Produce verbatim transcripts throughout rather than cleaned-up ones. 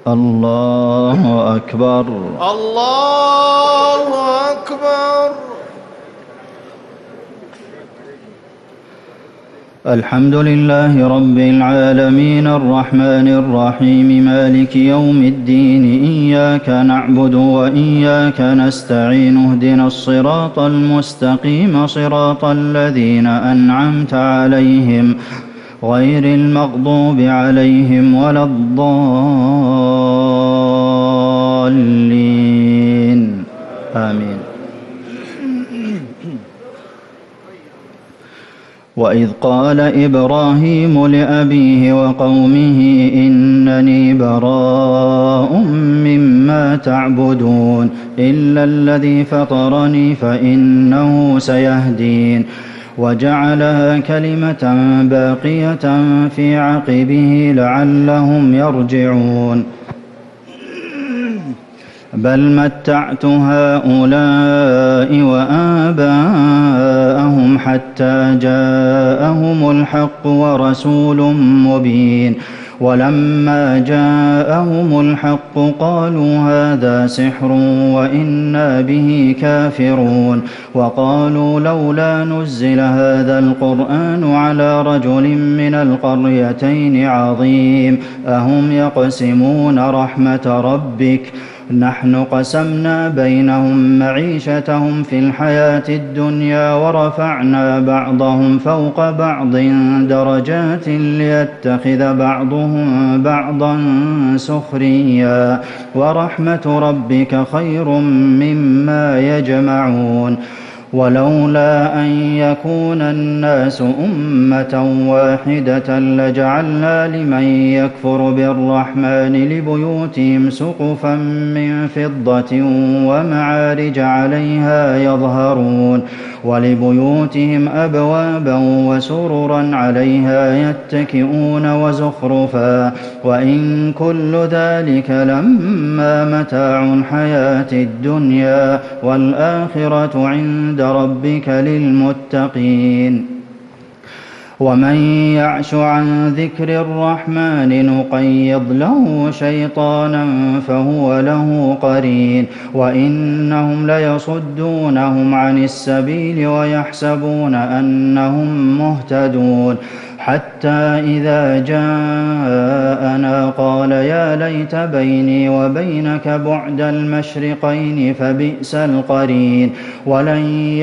الله أكبر. الله أكبر. الحمد لله رب العالمين الرحمن الرحيم مالك يوم الدين إياك نعبد وإياك نستعين اهدنا الصراط المستقيم صراط الذين أنعمت عليهم غير المغضوب عليهم ولا الضالين آمين. وإذ قال إبراهيم لأبيه وقومه إنني براء مما تعبدون إلا الذي فطرني فإنه سيهدين وجعلها كلمة باقية في عقبه لعلهم يرجعون بل متعت هؤلاء وآباءهم حتى جاءهم الحق ورسول مبين ولما جاءهم الحق قالوا هذا سحر وإنا به كافرون وقالوا لولا نزل هذا القرآن على رجل من القريتين عظيم أهم يقسمون رحمة ربك نحن قسمنا بينهم معيشتهم في الحياة الدنيا ورفعنا بعضهم فوق بعض درجات ليتخذ بعضهم بعضا سخريا ورحمة ربك خير مما يجمعون ولولا أن يكون الناس أمة واحدة لجعلنا لمن يكفر بالرحمن لبيوتهم سقفا من فضة ومعارج عليها يظهرون ولبيوتهم أبوابا وسررا عليها يتكئون وزخرفا وإن كل ذلك لما متاع الحياة الدنيا والآخرة عند ربك للمتقين ومن يعش عن ذكر الرحمن نقيض له شيطانا فهو له قرين وإنهم ليصدونهم عن السبيل ويحسبون أنهم مهتدون حتى إذا جاءنا قال يا ليت بيني وبينك بعد المشرقين فبئس القرين ولن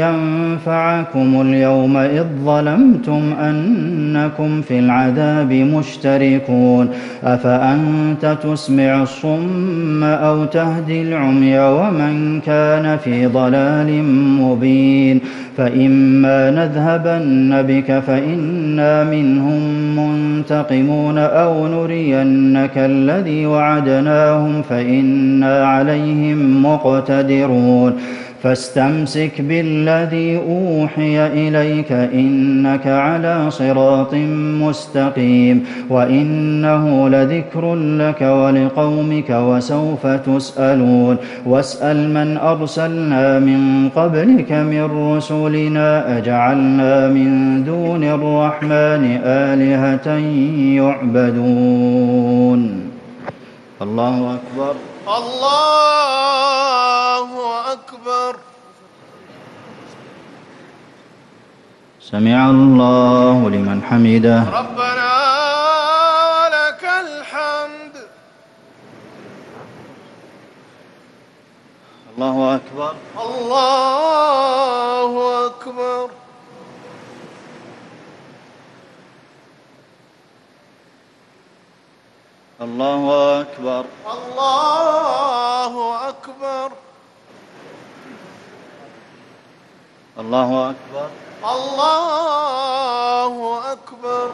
ينفعكم اليوم إذ ظلمتم أنكم في العذاب مشتركون أفأنت تسمع الصم أو تهدي العمي ومن كان في ضلال مبين فإما نذهبن بك فإنا منهم منتقمون أو نرينك الذي وعدناهم فإنا عليهم مقتدرون فاستمسك بالذي أوحي إليك إنك على صراط مستقيم وإنه لذكر لك ولقومك وسوف تسألون واسأل من أرسلنا من قبلك من رسلنا أجعلنا من دون الرحمن آلهة يعبدون. الله أكبر. الله أكبر. سمع الله لمن حمده. ربنا لك الحمد. الله أكبر. الله أكبر. الله أكبر. الله أكبر. الله أكبر. الله أكبر.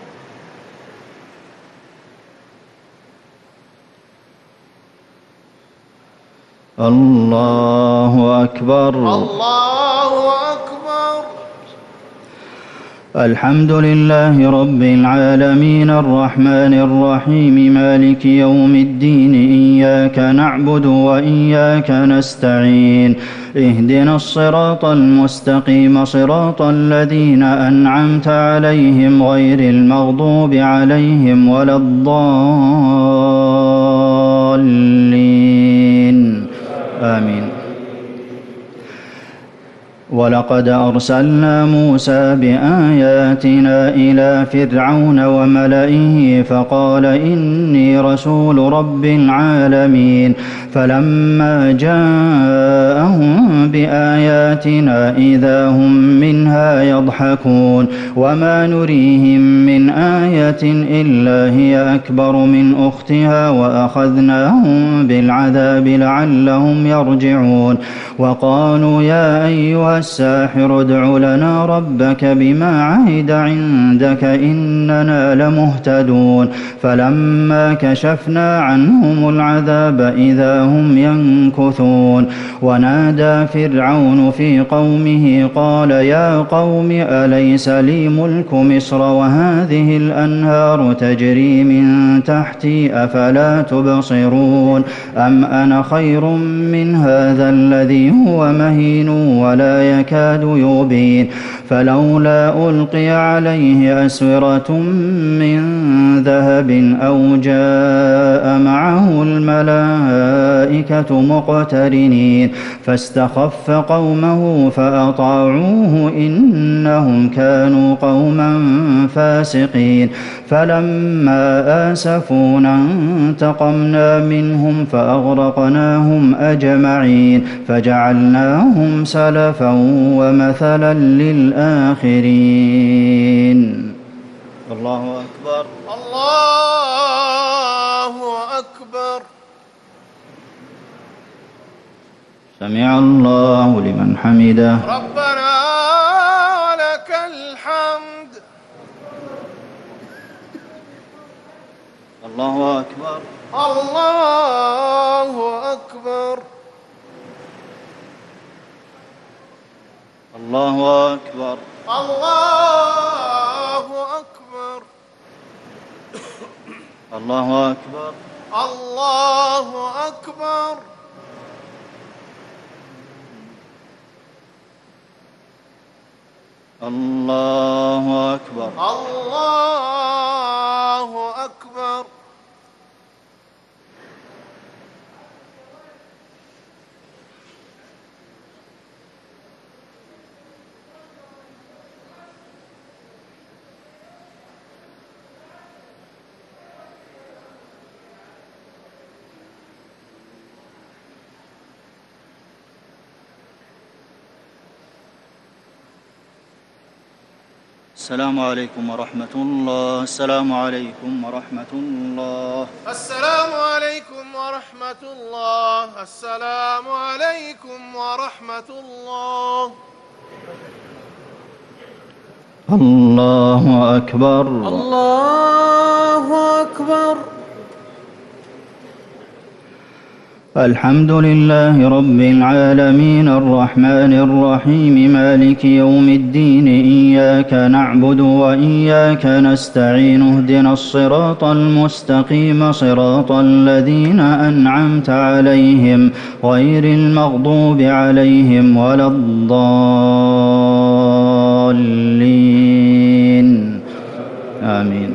الله أكبر. الله أكبر. الحمد لله رب العالمين الرحمن الرحيم مالك يوم الدين إياك نعبد وإياك نستعين اهدنا الصراط المستقيم صراط الذين أنعمت عليهم غير المغضوب عليهم ولا الضالين ولقد أرسلنا موسى بآياتنا إلى فرعون وملئه فقال إني رسول رب العالمين فلما جاءهم بآياتنا إذا هم منها يضحكون وما نريهم من آية إلا هي أكبر من أختها وأخذناهم بالعذاب لعلهم يرجعون وقالوا يا أيها الساحر ادع لنا ربك بما عهد عندك إننا لمهتدون فلما كشفنا عنهم العذاب إذا هم ينكثون ونادى فرعون في قومه قال يا قوم أليس لي ملك مصر وهذه الأنهار تجري من تحتي أفلا تبصرون أم أنا خير من هذا الذي هو مهين ولا يكاد يبين فلولا ألقي عليه أسورة من ذهب أو جاء معه الملائكة مقترنين فاستخف قومه فأطاعوه إنهم كانوا قوما فاسقين فلما آسفونا انتقمنا منهم فأغرقناهم أجمعين فجعلناهم سلفا ومثلا للآخرين. الله أكبر. الله أكبر. سمع الله لمن حمده. ربنا ولك الحمد. الله أكبر. الله أكبر. الله أكبر. الله أكبر. الله أكبر. الله أكبر. الله أكبر. الله أكبر. السلام عليكم ورحمة الله. السلام عليكم ورحمة الله. السلام عليكم ورحمة الله. السلام عليكم ورحمة الله. الله أكبر. الله أكبر. الحمد لله رب العالمين الرحمن الرحيم مالك يوم الدين إياك نعبد وإياك نستعين اهدنا الصراط المستقيم صراط الذين أنعمت عليهم غير المغضوب عليهم ولا الضالين آمين.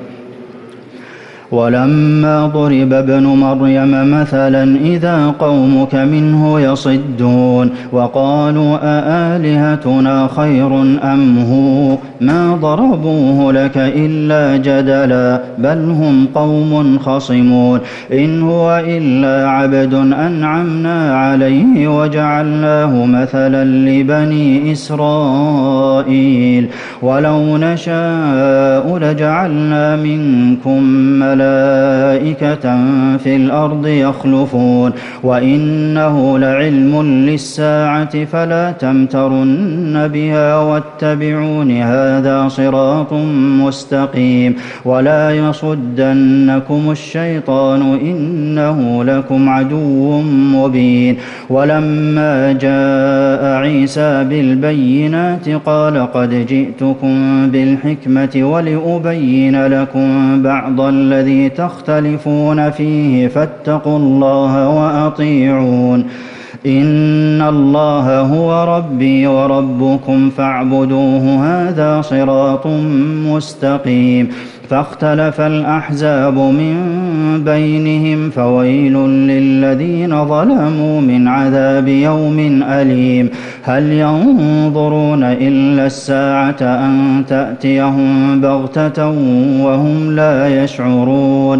ولما ضرب ابن مريم مثلا إذا قومك منه يصدون وقالوا أآلهتنا خير أم هو ما ضربوه لك إلا جدلا بل هم قوم خصمون إن هو إلا عبد أنعمنا عليه وجعلناه مثلا لبني إسرائيل ولو نشاء لجعلنا منكم ملائكة في الأرض يخلفون وإنه لعلم للساعة فلا تمترن بها واتبعون هذا صراط مستقيم ولا يصدنكم الشيطان إنه لكم عدو مبين. ولما جاء عيسى بالبينات قال قد جئتكم بالحكمة ولأبين لكم بعض الذي تختلفون فيه فاتقوا الله وأطيعون إن الله هو ربي وربكم فاعبدوه هذا صراط مستقيم. فاختلف الأحزاب من بينهم فويل للذين ظلموا من عذاب يوم أليم. هل ينظرون إلا الساعة أن تأتيهم بغتة وهم لا يشعرون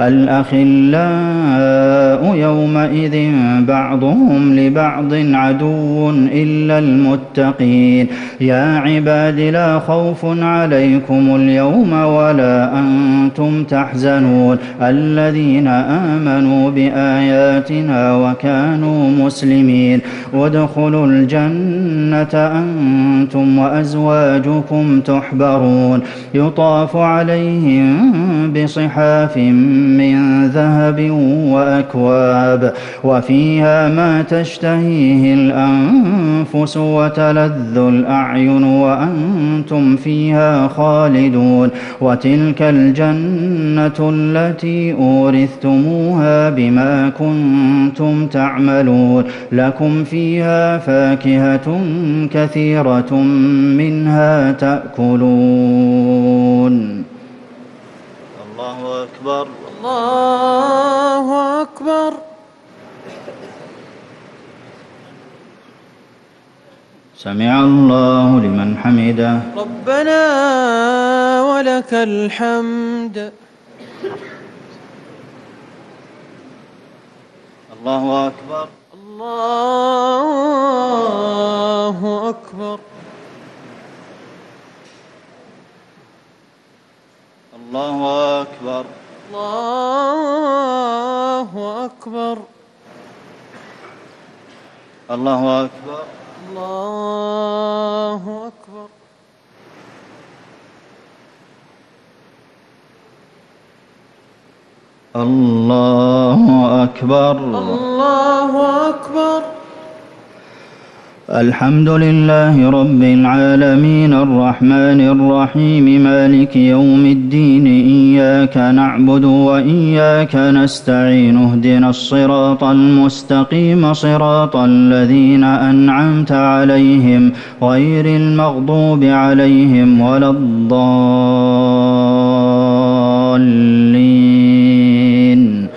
الأخلاء يومئذ بعضهم لبعض عدو إلا المتقين يا عباد لا خوف عليكم اليوم ولا أنتم تحزنون الذين آمنوا بآياتنا وكانوا مسلمين وادخلوا الجنة أنتم وأزواجكم تحبرون يطاف عليهم بصحاف من ذهب وأكواب وفيها ما تشتهيه الأنفس وتلذ الأعين وأنتم فيها خالدون وتلك الجنة التي أورثتموها بما كنتم تعملون لكم فيها فاكهة كثيرة منها تأكلون الله أكبر الله أكبر سمع الله لمن حمده ربنا ولك الحمد الله أكبر الله أكبر الله أكبر الله أكبر الله أكبر الله أكبر الله أكبر الله أكبر الحمد لله رب العالمين الرحمن الرحيم مالك يوم الدين إياك نعبد وإياك نستعين اهدنا الصراط المستقيم صراط الذين أنعمت عليهم غير المغضوب عليهم ولا الضالين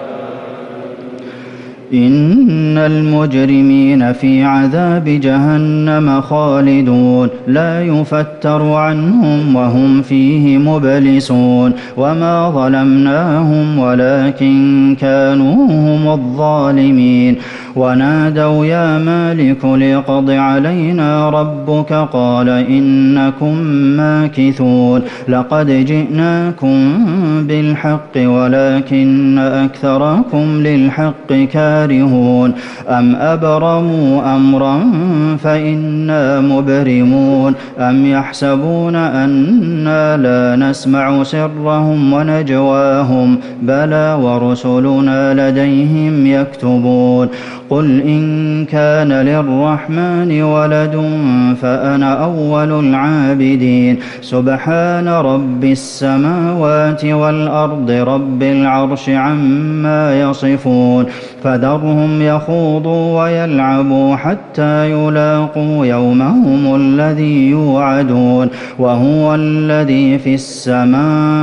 إن المجرمين في عذاب جهنم خالدون لا يفتر عنهم وهم فيه مبلسون وما ظلمناهم ولكن كانوا هم الظالمين ونادوا يا مالك ليقض علينا ربك قال إنكم ماكثون لقد جئناكم بالحق ولكن أكثركم للحق كارهون أم أبرموا أمرا فإنا مبرمون أم يحسبون أنا لا نسمع سرهم ونجواهم بلى ورسلنا لديهم يكتبون قل إن كان للرحمن ولد فأنا أول العابدين سبحان رب السماوات والأرض رب العرش عما يصفون فذرهم يخوضوا ويلعبوا حتى يلاقوا يومهم الذي يوعدون وهو الذي في السماء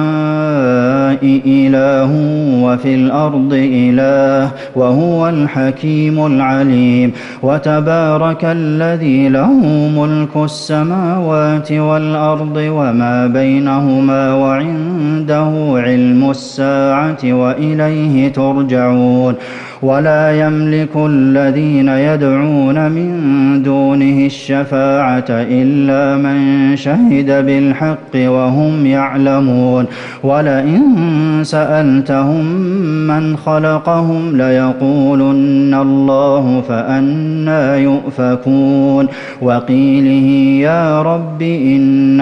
إله وفي الأرض إله وهو الحكيم العليم وتبارك الذي له ملك السماوات والأرض وما بينهما وعنده علم الساعة وإليه ترجعون ولا يملك الذين يدعون من دونه الشفاعة إلا من شهد بالحق وهم يعلمون ولئن سألتهم من خلقهم ليقولن الله فأنى يؤفكون وقيله يا رب إن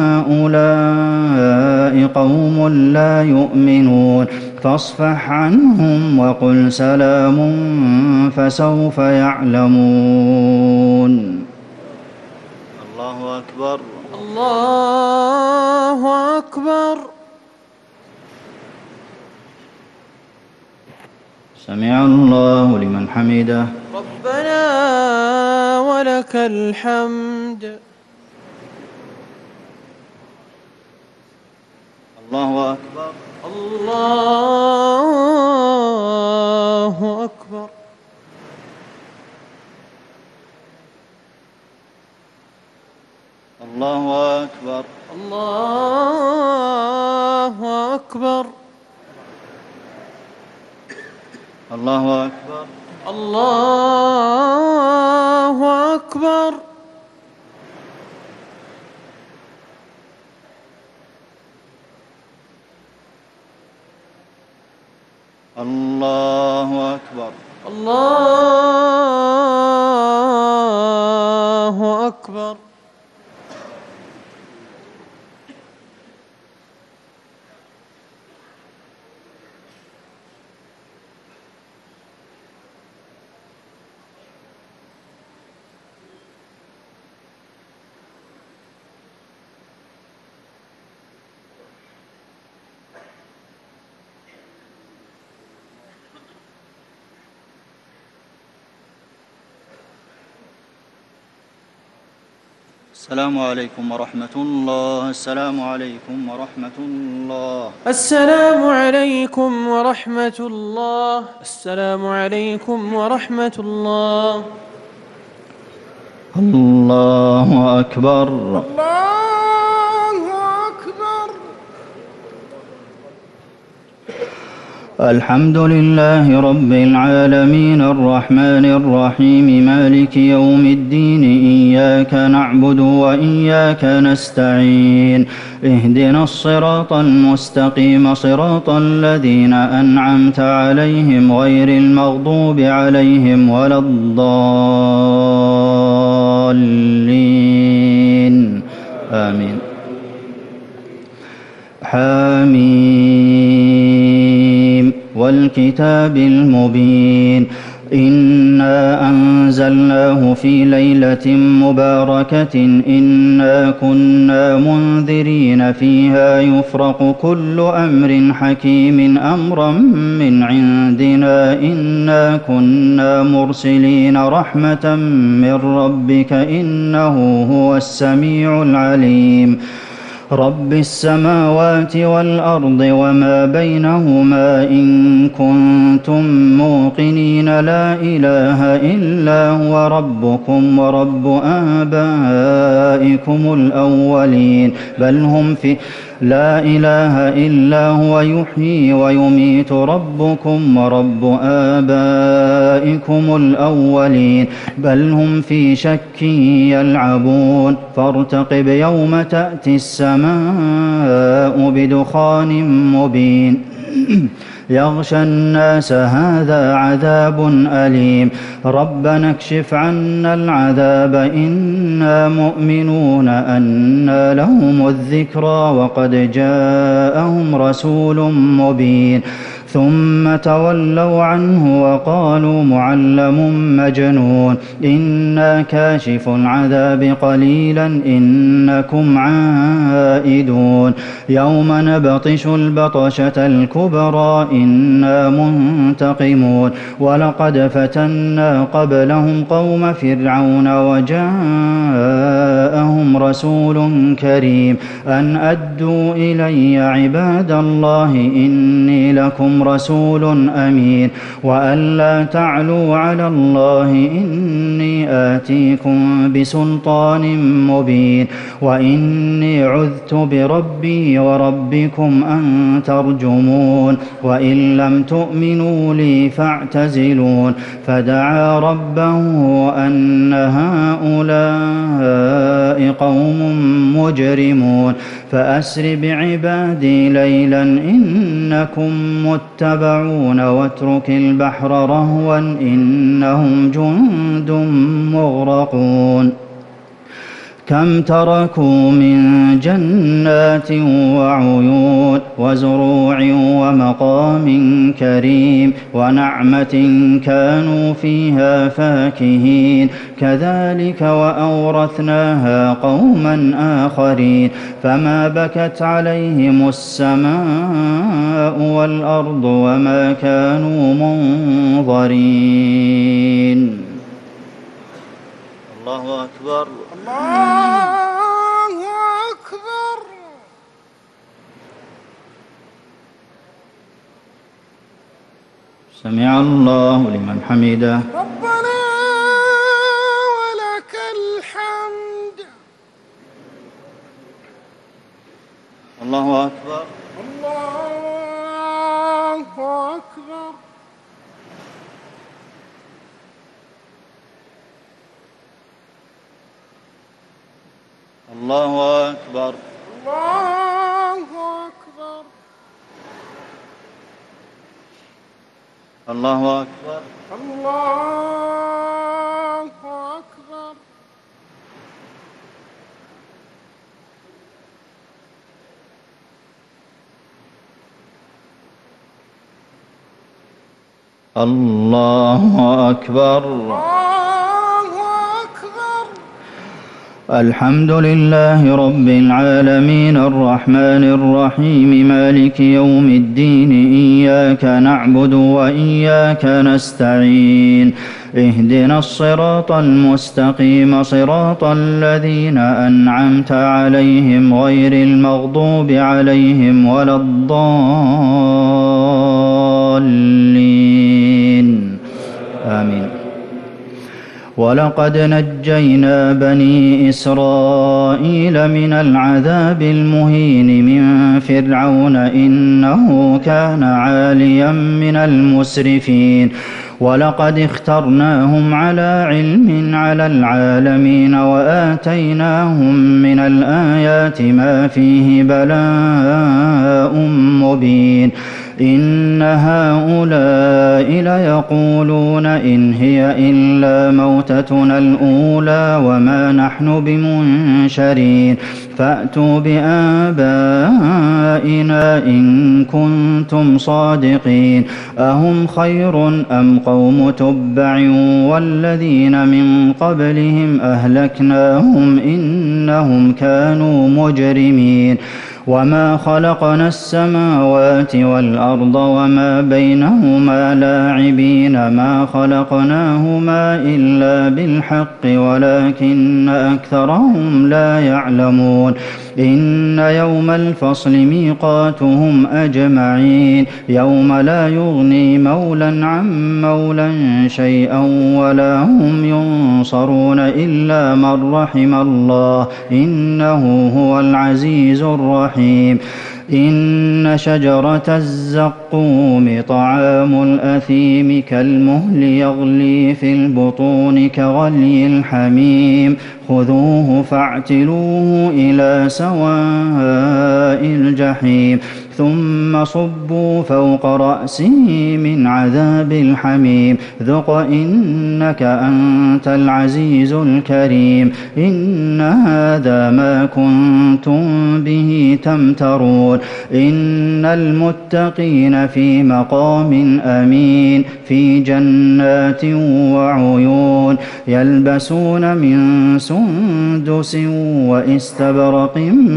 هؤلاء قوم لا يؤمنون فاصفح عنهم وقل سلام فسوف يعلمون الله أكبر الله أكبر سمع الله لمن حمده ربنا ولك الحمد الله أكبر الله أكبر الله أكبر. الله أكبر. الله أكبر. الله أكبر. الله أكبر. الله أكبر. السلام عليكم ورحمة الله. السلام عليكم ورحمة الله. السلام عليكم ورحمة الله. السلام عليكم ورحمة الله. الله أكبر. الله أكبر. الحمد لله رب العالمين الرحمن الرحيم مالك يوم الدين إياك نعبد وإياك نستعين اهدنا الصراط المستقيم صراط الذين أنعمت عليهم غير المغضوب عليهم ولا الضالين آمين. حميم والكتاب المبين إنا أنزلناه في ليلة مباركة إنا كنا منذرين فيها يفرق كل أمر حكيم أمرا من عندنا إنا كنا مرسلين رحمة من ربك إنه هو السميع العليم رب السماوات والأرض وما بينهما إن كنتم موقنين لا إله إلا هو ربكم ورب آبائكم الأولين بل هم في لا إله إلا هو يحيي ويميت ربكم ورب آبائكم الأولين بل هم في شك يلعبون فارتقب يوم تأتي السماء بدخان مبين يغشى الناس هذا عذاب أليم ربنا اكشف عنا العذاب إنا مؤمنون أنى لهم الذكرى وقد جاءهم رسول مبين ثم تولوا عنه وقالوا معلم مجنون إنا كاشف العذاب قليلا إنكم عائدون يوم نبطش البطشة الكبرى إنا منتقمون ولقد فتنا قبلهم قوم فرعون وجاءهم رسول كريم أن أدوا إلي عباد الله إني لكم رسول أمين وأن لا تعلوا على الله إني آتيكم بسلطان مبين وإني عذت بربي وربكم أن ترجمون وإن لم تؤمنوا لي فاعتزلون فدعا ربه أن هؤلاء قوم مجرمون فأسر بعبادي ليلا إنكم متبعون واترك البحر رهوا إنهم جند مغرقون كم تركوا من جنات وعيون وزروع ومقام كريم ونعمة كانوا فيها فاكهين كذلك وأورثناها قوما آخرين فما بكت عليهم السماء والأرض وما كانوا منظرين. الله أكبر. الله أكبر. سمع الله لمن حمده. ربنا ولك الحمد. الله أكبر. الله أكبر. الله أكبر. الله أكبر. الله أكبر. الله أكبر. الله أكبر. الله أكبر. الحمد لله رب العالمين الرحمن الرحيم مالك يوم الدين إياك نعبد وإياك نستعين اهدنا الصراط المستقيم صراط الذين أنعمت عليهم غير المغضوب عليهم ولا الضالين آمين. ولقد نجينا بني إسرائيل من العذاب المهين من فرعون إنه كان عاليا من المسرفين ولقد اخترناهم على علم على العالمين وآتيناهم من الآيات ما فيه بلاء مبين إن هؤلاء ليقولون إن هي إلا موتتنا الأولى وما نحن بمنشرين فأتوا بآبائنا إن كنتم صادقين أهم خير أم قوم تبع والذين من قبلهم أهلكناهم إنهم كانوا مجرمين وما خلقنا السماوات والأرض وما بينهما لاعبين ما خلقناهما إلا بالحق ولكن أكثرهم لا يعلمون إن يوم الفصل ميقاتهم أجمعين يوم لا يغني مولى عن مولى شيئا ولا هم ينصرون إلا من رحم الله إنه هو العزيز الرحيم إن شجرة الزقوم طعام الأثيم كالمهل يغلي في البطون كغلي الحميم خذوه فاعتلوه إلى سواء الجحيم ثم صبوا فوق رأسه من عذاب الحميم ذق إنك أنت العزيز الكريم إن هذا ما كنتم به تمترون إن المتقين في مقام أمين في جنات وعيون يلبسون من سندس وإستبرق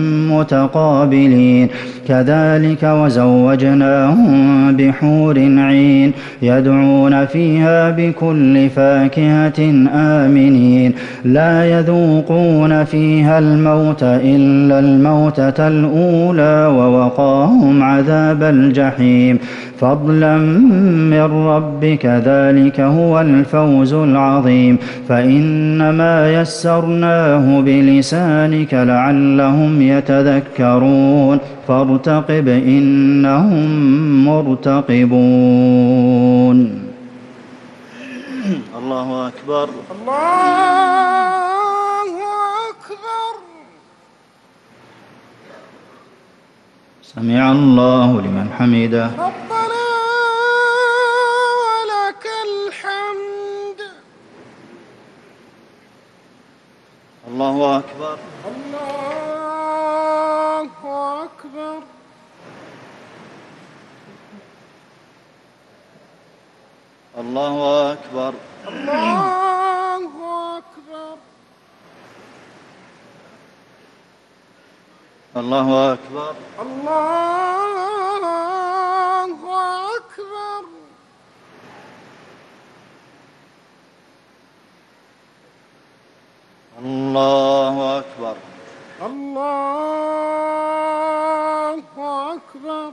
متقابلين كذلك وزوجناهم بحور عين يدعون فيها بكل فاكهة آمنين لا يذوقون فيها الموت إلا الموتة الأولى ووقاهم عذاب الجحيم فضلا من ربك ذلك هو الفوز العظيم فإنما يسرناه بلسانك لعلهم يتذكرون فارتقب إنهم مرتقبون. الله أكبر. الله أكبر. سمع الله لمن حمده. ربنا ولك الحمد. الله أكبر. الله أكبر. الله أكبر. الله أكبر. الله أكبر. الله أكبر. الله أكبر. الله أكبر.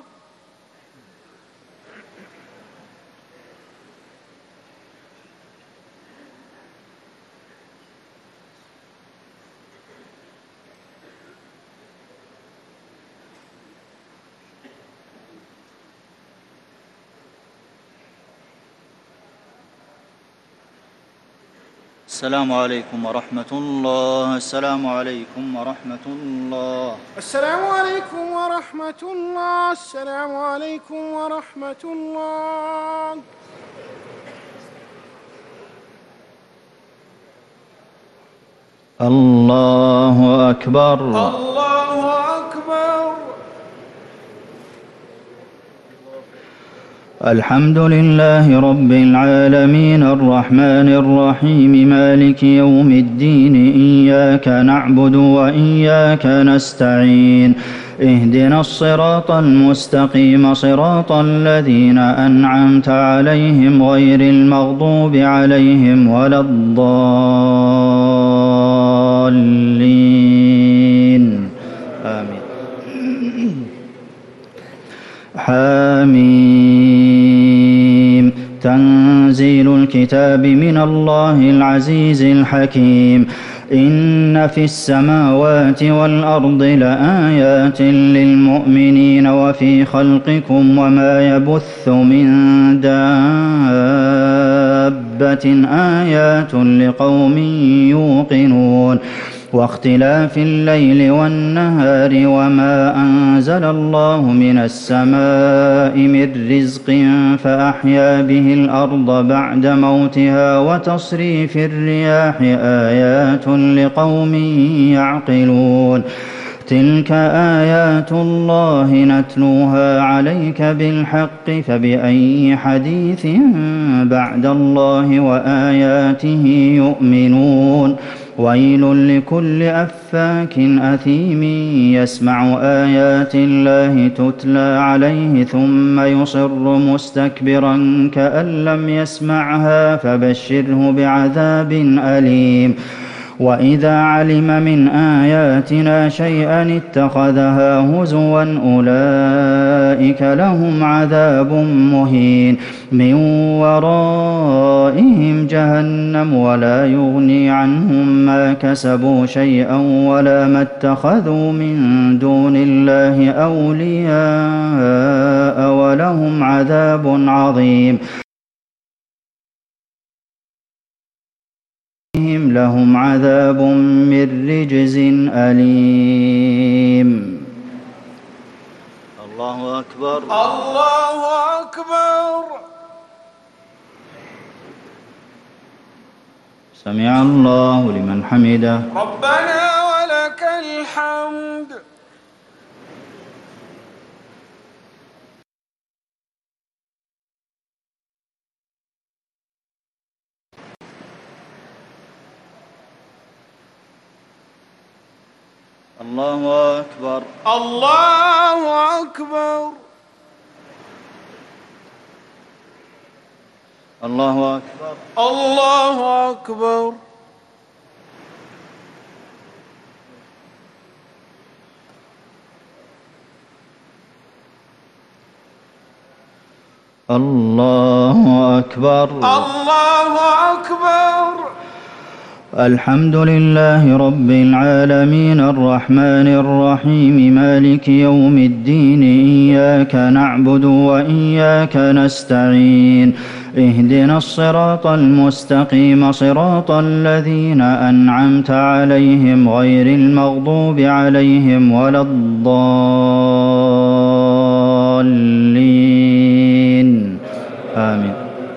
السلام عليكم ورحمة الله. السلام عليكم ورحمة الله. السلام عليكم ورحمة الله. السلام عليكم ورحمة الله. الله أكبر. الله أكبر. الحمد لله رب العالمين الرحمن الرحيم مالك يوم الدين إياك نعبد وإياك نستعين اهدنا الصراط المستقيم صراط الذين أنعمت عليهم غير المغضوب عليهم ولا الضالين آمين. حميم. تنزيل الكتاب من الله العزيز الحكيم. إن في السماوات والأرض لآيات للمؤمنين وفي خلقكم وما يبث من دابة آيات لقوم يوقنون واختلاف الليل والنهار وما أنزل الله من السماء من رزق فأحيا به الأرض بعد موتها وتصريف الرياح آيات لقوم يعقلون تلك آيات الله نتلوها عليك بالحق فبأي حديث بعد الله وآياته يؤمنون ويل لكل أفاك أثيم يسمع آيات الله تتلى عليه ثم يصر مستكبرا كأن لم يسمعها فبشره بعذاب أليم وإذا علم من آياتنا شيئا اتخذها هزوا أولئك لهم عذاب مهين من ورائهم جهنم ولا يغني عنهم ما كسبوا شيئا ولا ما اتخذوا من دون الله أولياء ولهم عذاب عظيم لهم عذاب من رجز أليم. الله أكبر. الله أكبر. سمع الله لمن حمده. ربنا ولك الحمد. الله أكبر. الله أكبر. الله أكبر. الله أكبر. الله أكبر. الله أكبر. الحمد لله رب العالمين الرحمن الرحيم مالك يوم الدين إياك نعبد وإياك نستعين اهدنا الصراط المستقيم صراط الذين أنعمت عليهم غير المغضوب عليهم ولا الضالين آمين.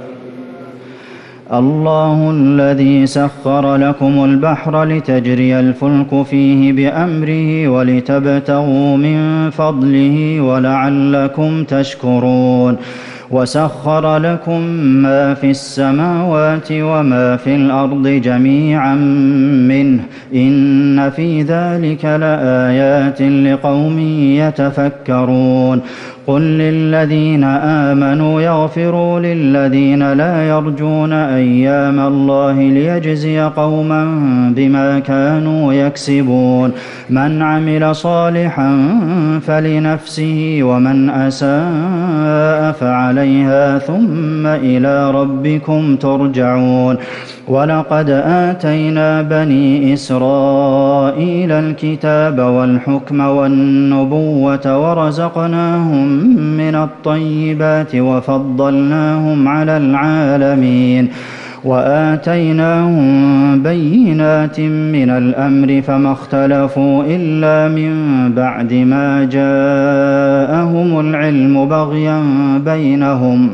الله الذي سخر لكم البحر لتجري الفلك فيه بأمره ولتبتغوا من فضله ولعلكم تشكرون وسخر لكم ما في السماوات وما في الأرض جميعا منه إن في ذلك لآيات لقوم يتفكرون قل للذين آمنوا يغفروا للذين لا يرجون أيام الله ليجزي قوما بما كانوا يكسبون من عمل صالحا فلنفسه ومن أساء فعليها ثم إلى ربكم ترجعون ولقد آتينا بني إسرائيل الكتاب والحكم والنبوة ورزقناهم من الطيبات وفضلناهم على العالمين وآتيناهم بينات من الأمر فما اختلفوا إلا من بعد ما جاءهم العلم بغيا بينهم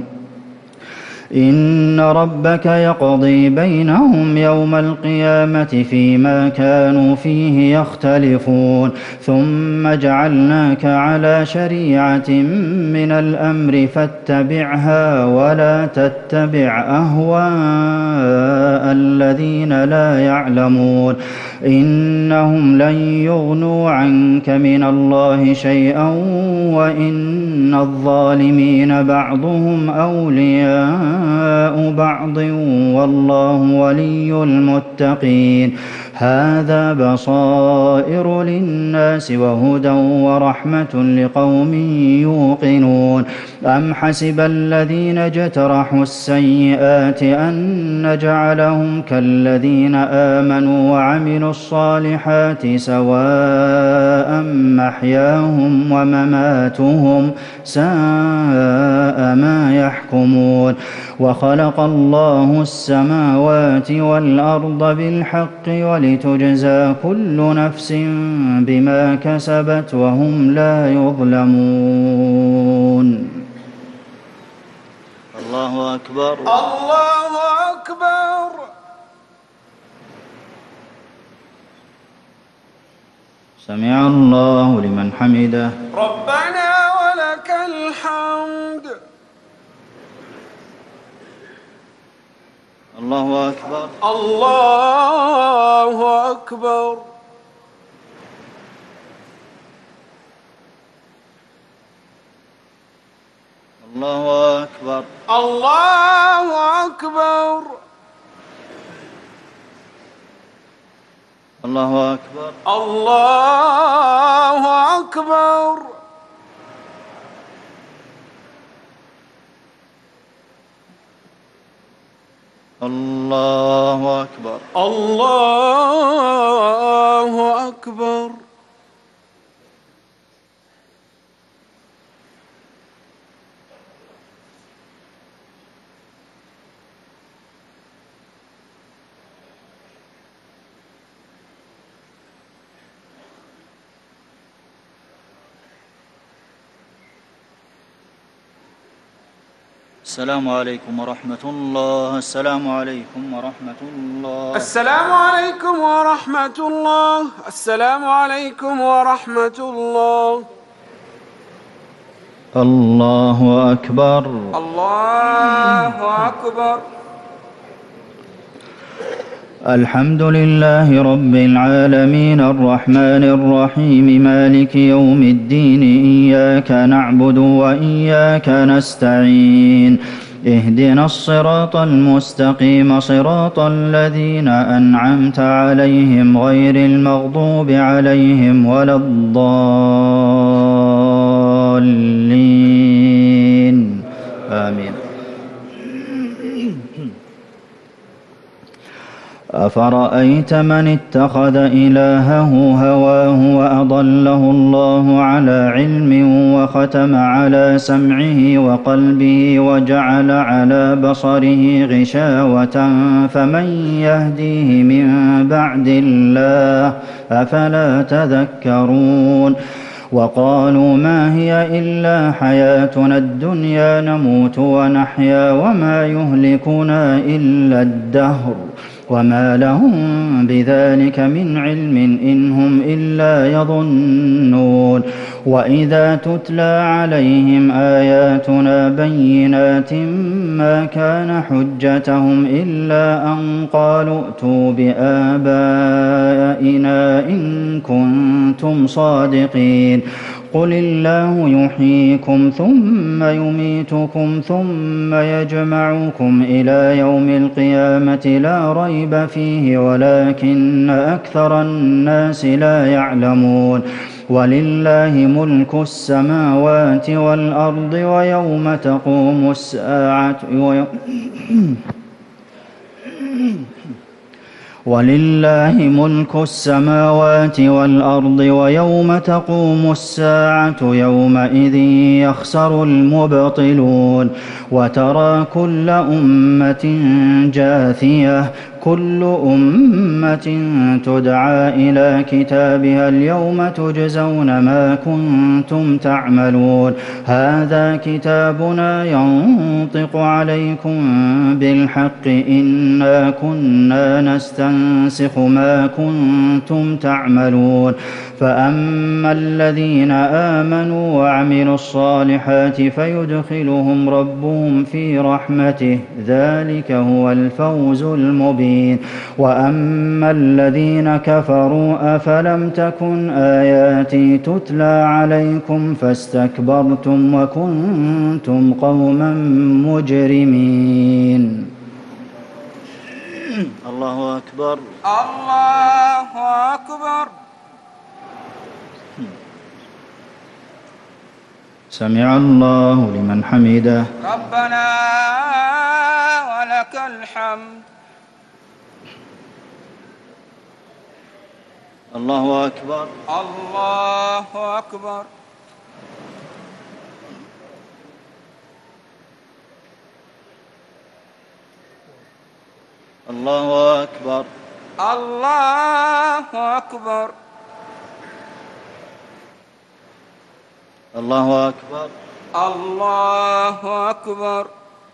إن ربك يقضي بينهم يوم القيامة فيما كانوا فيه يختلفون ثم جعلناك على شريعة من الأمر فاتبعها ولا تتبع أهواء الذين لا يعلمون إنهم لن يغنوا عنك من الله شيئا وإن الظالمين بعضهم أولياء بعض والله ولي المتقين هذا بصائر للناس وهدى ورحمة لقوم يوقنون أم حسب الذين اجترحوا السيئات أن نجعلهم كالذين آمنوا وعملوا الصالحات سواء محياهم ومماتهم ساء ما يحكمون وخلق الله السماوات والأرض بالحق ولتجزى كل نفس بما كسبت وهم لا يظلمون الله أكبر الله أكبر. سمع الله لمن حمده ربنا ولك الحمد. الله أكبر الله أكبر. الله أكبر الله أكبر. الله أكبر الله أكبر. الله أكبر الله أكبر. السلام عليكم ورحمة الله. السلام عليكم ورحمة الله. السلام عليكم ورحمة الله. السلام عليكم ورحمة الله. الله أكبر الله أكبر. الحمد لله رب العالمين الرحمن الرحيم مالك يوم الدين إياك نعبد وإياك نستعين اهدنا الصراط المستقيم صراط الذين أنعمت عليهم غير المغضوب عليهم ولا الضالين آمين. أفرأيت من اتخذ إلهه هواه وأضله الله على علم وختم على سمعه وقلبه وجعل على بصره غشاوة فمن يهديه من بعد الله أفلا تذكرون وقالوا ما هي إلا حياتنا الدنيا نموت ونحيا وما يهلكنا إلا الدهر وما لهم بذلك من علم إن هم إلا يظنون وإذا تتلى عليهم آياتنا بينات ما كان حجتهم إلا أن قالوا ائتوا بآبائنا إن كنتم صادقين قل الله يحييكم ثم يميتكم ثم يجمعكم إلى يوم القيامة لا ريب فيه ولكن أكثر الناس لا يعلمون ولله ملك السماوات والأرض ويوم تقوم الساعة ولله ملك السماوات والأرض ويوم تقوم الساعة يومئذ يخسر المبطلون وترى كل أمة جاثية كل أمة تدعى إلى كتابها اليوم تجزون ما كنتم تعملون هذا كتابنا ينطق عليكم بالحق إنا كنا نستنسخ ما كنتم تعملون فأما الذين آمنوا وعملوا الصالحات فيدخلهم ربهم في رحمته ذلك هو الفوز المبين وأما الذين كفروا أفلم تكن آياتي تتلى عليكم فاستكبرتم وكنتم قوما مجرمين الله أكبر الله أكبر. سمع الله لمن حمده ربنا ولك الحمد. الله أكبر الله أكبر. الله أكبر الله أكبر. الله أكبر الله أكبر.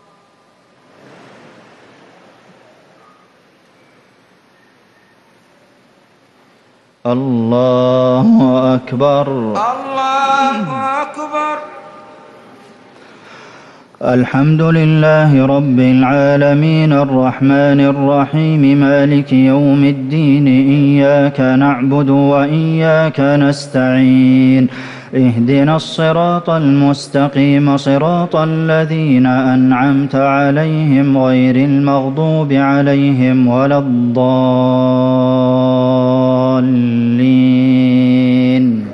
الله أكبر الله أكبر. الحمد لله رب العالمين الرحمن الرحيم مالك يوم الدين إياك نعبد وإياك نستعين اهدنا الصراط المستقيم صراط الذين أنعمت عليهم غير المغضوب عليهم ولا الضالين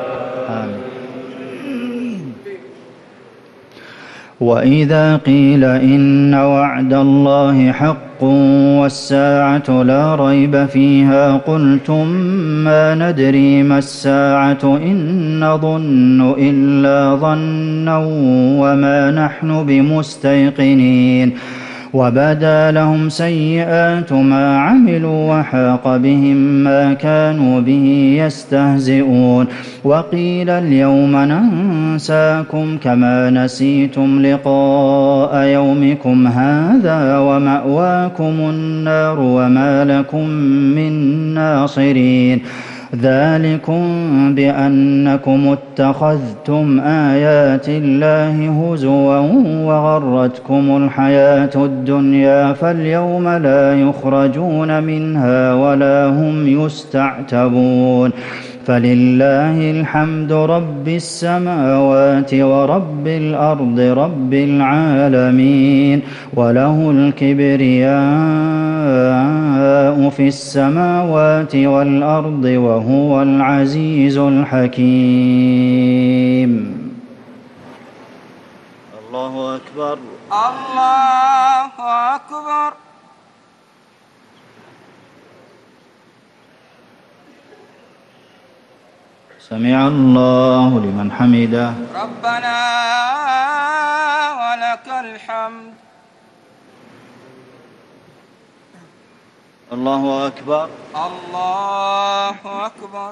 وإذا قيل إن وعد الله حق والساعة لا ريب فيها قلتم ما ندري ما الساعة إن نظن إلا ظنا وما نحن بمستيقنين وبدا لهم سيئات ما عملوا وحاق بهم ما كانوا به يستهزئون وقيل اليوم ننساكم كما نسيتم لقاء يومكم هذا ومأواكم النار وما لكم من ناصرين ذلكم بأنكم اتخذتم آيات الله هزوا وغرتكم الحياة الدنيا فاليوم لا يخرجون منها ولا هم يستعتبون فلله الحمد رب السماوات ورب الأرض رب العالمين وله الكبرياء في السماوات والأرض وهو العزيز الحكيم الله أكبر الله أكبر. سمع الله لمن حمده ربنا ولك الحمد. الله أكبر الله أكبر.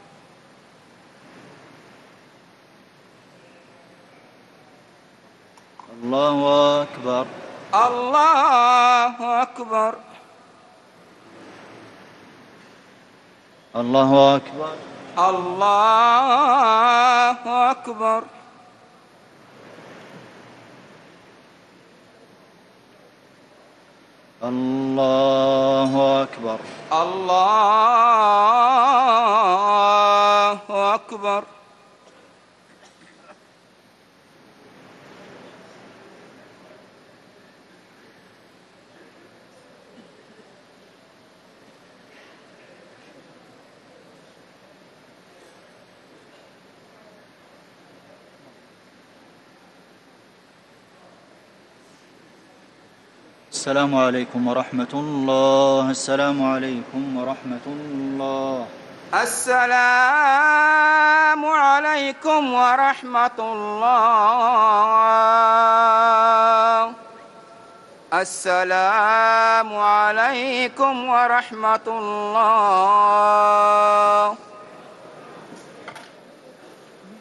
الله أكبر الله أكبر. الله أكبر الله أكبر. الله أكبر الله أكبر. السلام عليكم ورحمة الله. السلام عليكم ورحمة الله. السلام عليكم ورحمة الله. السلام عليكم ورحمة الله.